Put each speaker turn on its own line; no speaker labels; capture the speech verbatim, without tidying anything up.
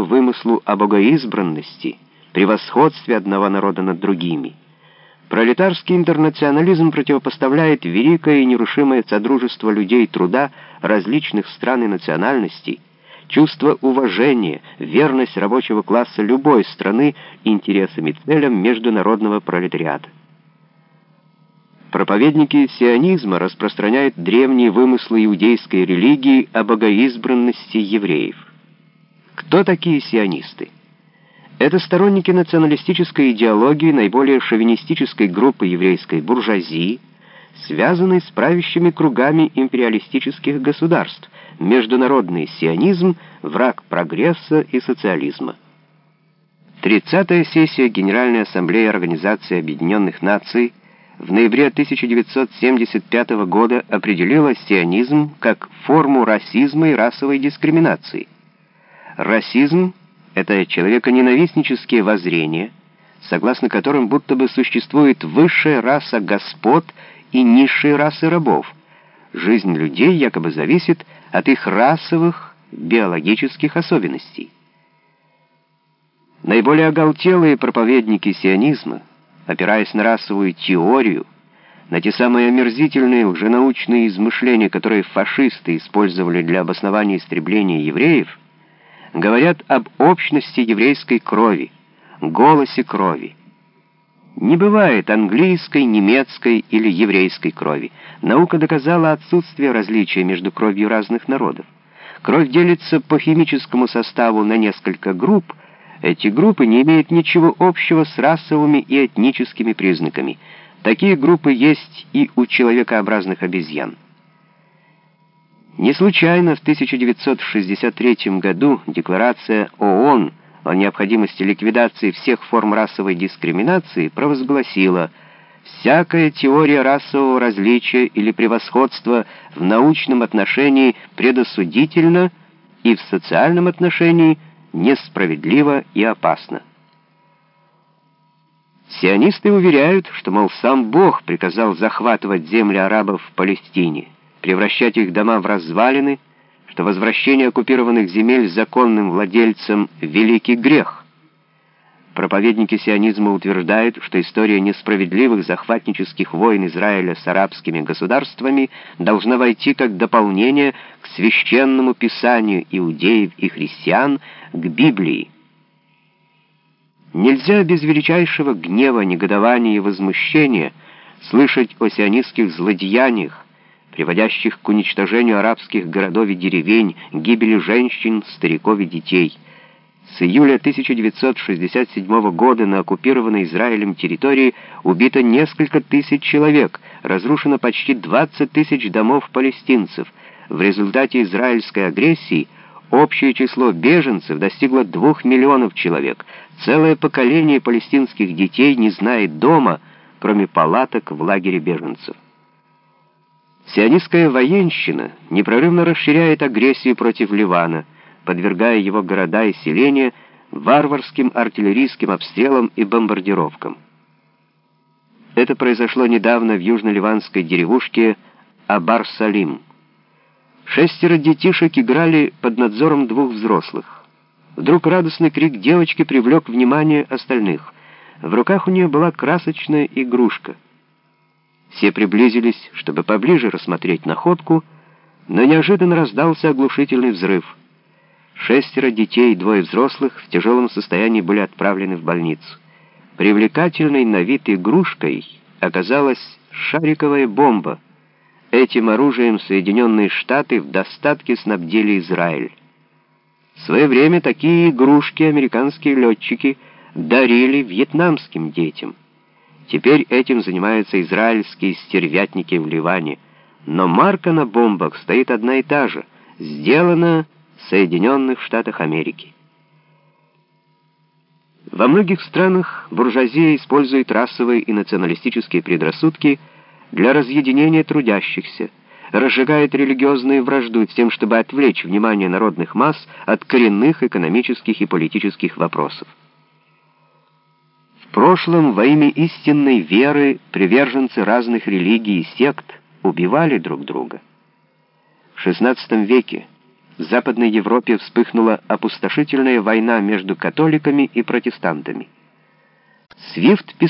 религиозному вымыслу о богоизбранности, превосходстве одного народа над другими. Пролетарский интернационализм противопоставляет великое и нерушимое содружество людей труда различных стран и национальностей, чувство уважения, верность рабочего класса любой страны интересам и целям международного пролетариата. Проповедники сионизма распространяют древние вымыслы иудейской религии о богоизбранности евреев. Кто такие сионисты? Это сторонники националистической идеологии наиболее шовинистической группы еврейской буржуазии, связанной с правящими кругами империалистических государств. Международный сионизм — враг прогресса и социализма. тридцатая сессия Генеральной Ассамблеи Организации Объединенных Наций в ноябре тысяча девятьсот семьдесят пятого года определила сионизм как форму расизма и расовой дискриминации. Расизм — это человеконенавистнические воззрения, согласно которым будто бы существует высшая раса господ и низшие расы рабов. Жизнь людей якобы зависит от их расовых, биологических особенностей. Наиболее оголтелые проповедники сионизма, опираясь на расовую теорию, на те самые омерзительные лженаучные измышления, которые фашисты использовали для обоснования истребления евреев, говорят об общности еврейской крови, голосе крови. Не бывает английской, немецкой или еврейской крови. Наука доказала отсутствие различия между кровью разных народов. Кровь делится по химическому составу на несколько групп. Эти группы не имеют ничего общего с расовыми и этническими признаками. Такие группы есть и у человекообразных обезьян. Не случайно в тысяча девятьсот шестьдесят третьем году Декларация ООН о необходимости ликвидации всех форм расовой дискриминации провозгласила: «Всякая теория расового различия или превосходства в научном отношении предосудительна и в социальном отношении несправедлива и опасна». Сионисты уверяют, что, мол, сам Бог приказал захватывать земли арабов в Палестине, превращать их дома в развалины, что возвращение оккупированных земель законным владельцам — великий грех. Проповедники сионизма утверждают, что история несправедливых захватнических войн Израиля с арабскими государствами должна войти как дополнение к священному писанию иудеев и христиан, к Библии. Нельзя без величайшего гнева, негодования и возмущения слышать о сионистских злодеяниях, приводящих к уничтожению арабских городов и деревень, гибели женщин, стариков и детей. С июля тысяча девятьсот шестьдесят седьмого года на оккупированной Израилем территории убито несколько тысяч человек, разрушено почти двадцать тысяч домов палестинцев. В результате израильской агрессии общее число беженцев достигло двух миллионов человек. Целое поколение палестинских детей не знает дома, кроме палаток в лагере беженцев. Сионистская военщина непрерывно расширяет агрессию против Ливана, подвергая его города и селения варварским артиллерийским обстрелам и бомбардировкам. Это произошло недавно в южно-ливанской деревушке Абар-Салим. Шестеро детишек играли под надзором двух взрослых. Вдруг радостный крик девочки привлек внимание остальных. В руках у нее была красочная игрушка. Все приблизились, чтобы поближе рассмотреть находку, но неожиданно раздался оглушительный взрыв. Шестеро детей и двое взрослых в тяжелом состоянии были отправлены в больницу. Привлекательной на вид игрушкой оказалась шариковая бомба. Этим оружием Соединенные Штаты в достатке снабдили Израиль. В свое время такие игрушки американские летчики дарили вьетнамским детям. Теперь этим занимаются израильские стервятники в Ливане. Но марка на бомбах стоит одна и та же. Сделана в Соединенных Штатах Америки. Во многих странах буржуазия использует расовые и националистические предрассудки для разъединения трудящихся, разжигает религиозную вражду с тем, чтобы отвлечь внимание народных масс от коренных экономических и политических вопросов. В прошлом во имя истинной веры приверженцы разных религий и сект убивали друг друга. В шестнадцатом веке в Западной Европе вспыхнула опустошительная война между католиками и протестантами. Свифт